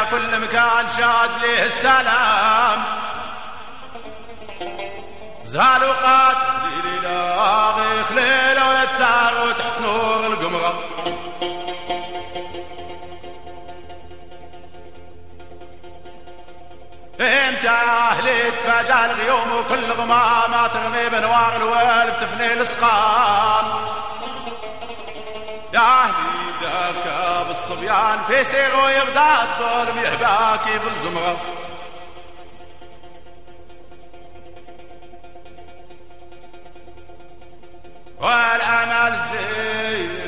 كل مكان شاد ليه السلام. زال وقات خليلي لاغي خليله ويتسار وتحت نور القمرة. امتى يا اهلي تفاجأ الغيوم وكل غمامة ترمي بنوار الويل بتفني الاسقام. يا اهلي دركب الصبيان في سير ويبدا الظلم يهباكي في الزمرة. والامل زين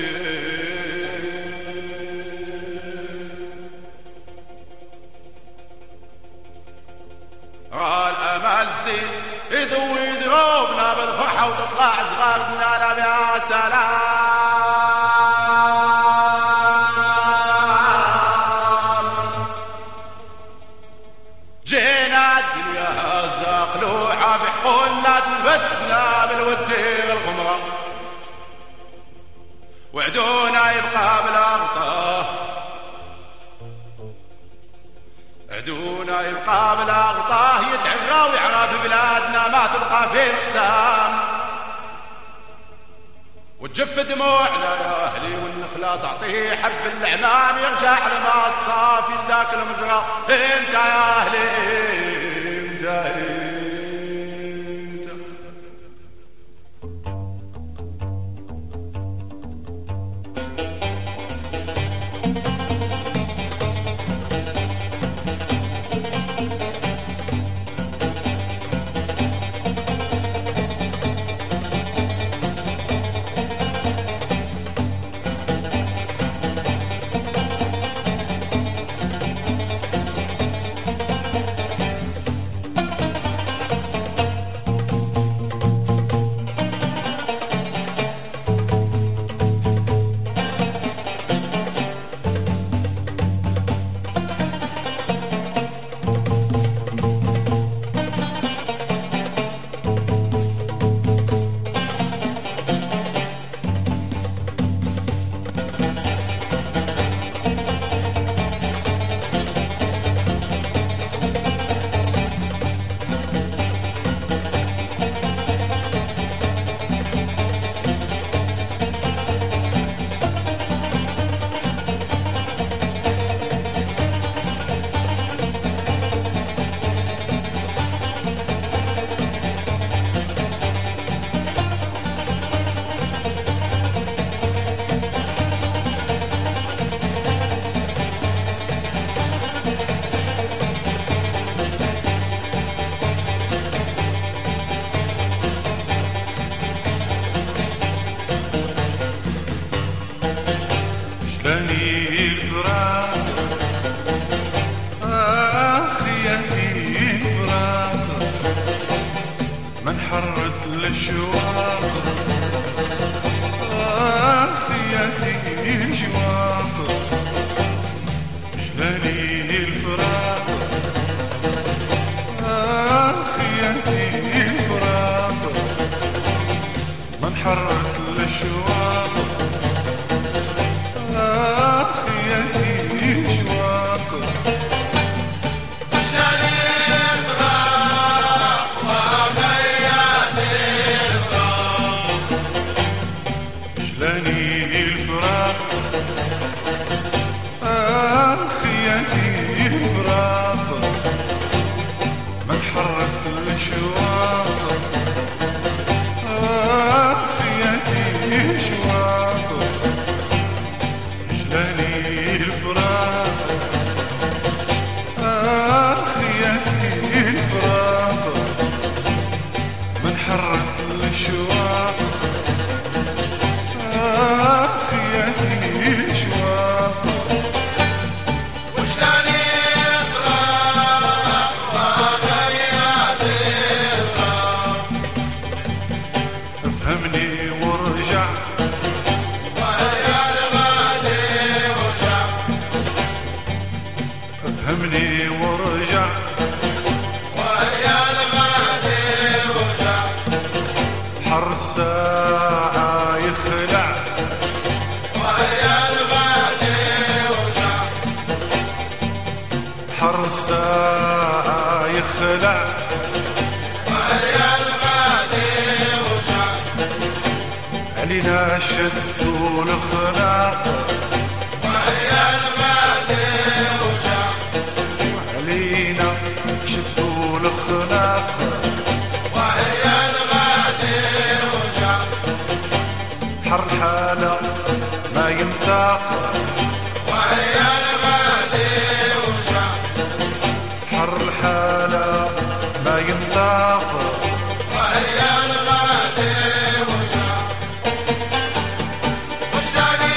الامل زين يذوي دروبنا بالفرحة وتطلع صغارنا لا يا سلام. جينا الدنيا زقلوعة في حقولنا تنفتنا بالودي الغمرة. وعدونا يبقى بالأغطاه عدونا يبقى بالأغطاه يتعرى ويعرف بلادنا ما تبقى في الأقسام. وتجف دموعنا يا أهلي والنخلة تعطيه حب الأعمام يرجع لما الصافي ذاك المجرى. انت يا أهلي انت حرت للشواق خياتي الشواق جلالي الفراق خياتي الفراق من حرت للشواق خياتي الشواق شواق خياتي شواق جلالي الفراق خياتي الفراق من حرت الشواق خياتي شواق افهمني وارجع ويا الغادي وارجع افهمني وارجع ويا الغادي وارجع حر الساعة يخلع ويا الغادي وارجع ساعة يخلع ويا الغادي وشع علينا شدوا الخناق ويا الغادي وشع علينا شدوا الخناق ويا الغادي وشع حر الحالة ما ينطاق ويا الغادي وشع حر الحالة ما ينطاق ويا الغادي وشع وشتاني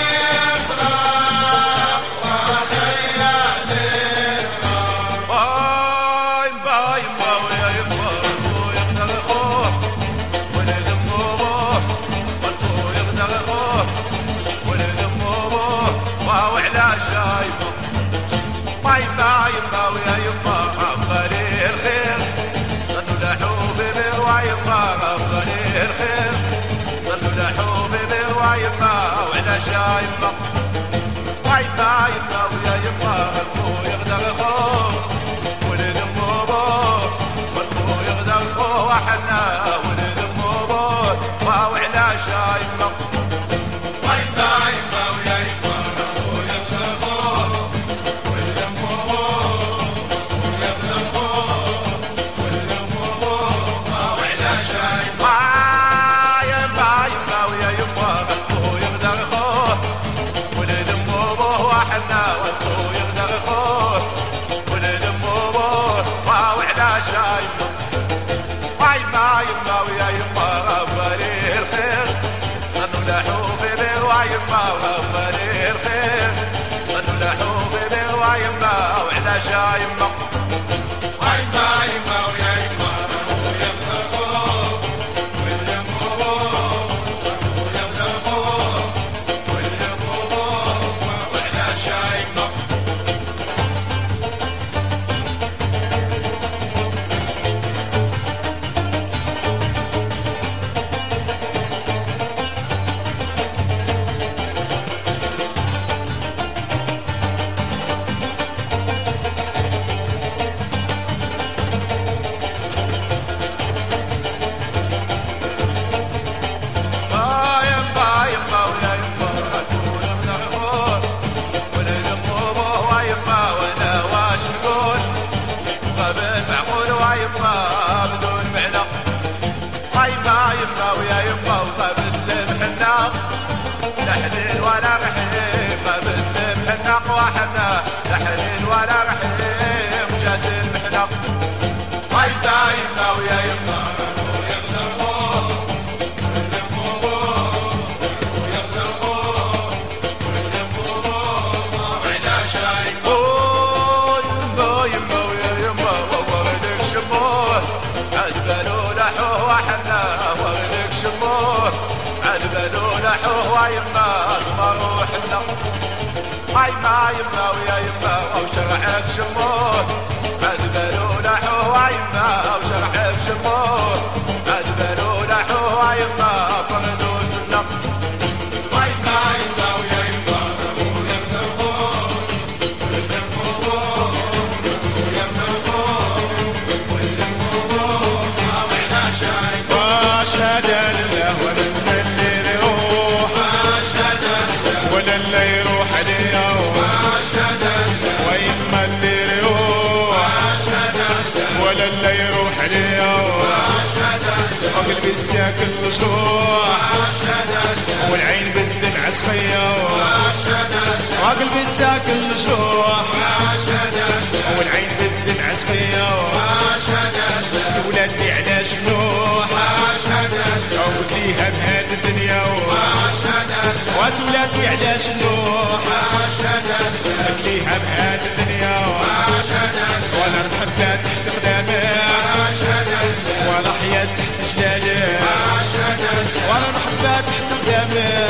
اطلاق وخياتي بايم بايم ويا يما الخو يقدر اخوه ولد امه والخو يقدر اخوه ولد امه واو على شايبه بايم بايم ويا يما افضلي الخير ظنوا لحوفي بروايما افضلي الخير ظنوا لحوفي بروايما وعلى شايبه بايم بايم ويا يما الخو يقدر اخوه ولد امه والخو يقدر اخوه وحنا ولد امه واو على شايبه بايم بايم ويا يما الخو يقدر اخوه ولد امه يقدر اخوه ولد امه واو على شايبه بايم بايم ويا يما الخو يقدر اخوه ولد امه وحنا والخو يقدر اخوه ولد امه واو على شايبه بايم بايم ويا يما غفري الخير ظنوا لحوفي بروايما وغفري الخير ظنوا لحوفي بروايما وعلى شايبه بايم بايم ويا يما الخو يقدر اخوه ولد امه والخو يقدر اخوه ولد امه وعلى شايبه بايم بايم ويا يما الخو يقدر اخوه ولد امه ويما وانا واش نقول قبل معقول ويما بدون معنى بايم بايم ويا يما وقبل المحناق لا حنين ولا رحيم قبل المحناق وحنا لا حنين ولا رحيم جات المحناق بايم بايم ويا يما الخو يقدر اخوه ولد امه يقدر اخوه ولد امه وعلى شايبه يما ويا يما وغدك شموه عاد بالو لحوه وحنا وغدك شموه عاد بالو لحوه ويما اضمروا حنا بايم يما ويا يما وشرعك شموه عاد بالو لحوه ويما وشرعك شموه عاد بالو لحوه ويما فردوا سنه بايم ويا يما الخو يقدر اخوه ولد امه يقدر اخوه ولد امه وعلى شايبه واشهد لله ولا اللي يروح واشهد لله ولا اللي يروح اليوم واشهد لله ويما اللي يروح واشهد لله ولا اللي يروح اليوم واشهد لله وقلبي الساكن مشروح واشهد لله والعين بتنعس خيا واشهد لله وقلبي الساكن مشروح واشهد لله والعين بتنعس خيا واشهد لله سولات لي علاش نوح واشهد لله قلت ليها بهاد الدنيا واشهد لله وسولات لي علاش نوح واشهد لله قلت ليها بهاد الدنيا واشهد لله وانا محبة تحت قدامي واشهد لله وانا حياة تحت جلالي واشهد لله وانا محبة تحت قدامي